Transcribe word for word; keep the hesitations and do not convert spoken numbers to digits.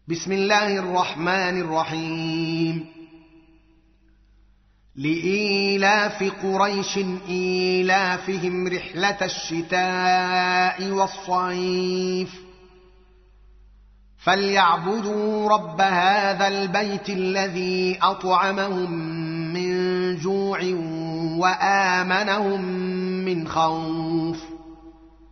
بسم الله الرحمن الرحيم لإيلاف قريش إيلافهم رحلة الشتاء والصيف فليعبدوا رب هذا البيت الذي أطعمهم من جوع وآمنهم من خوف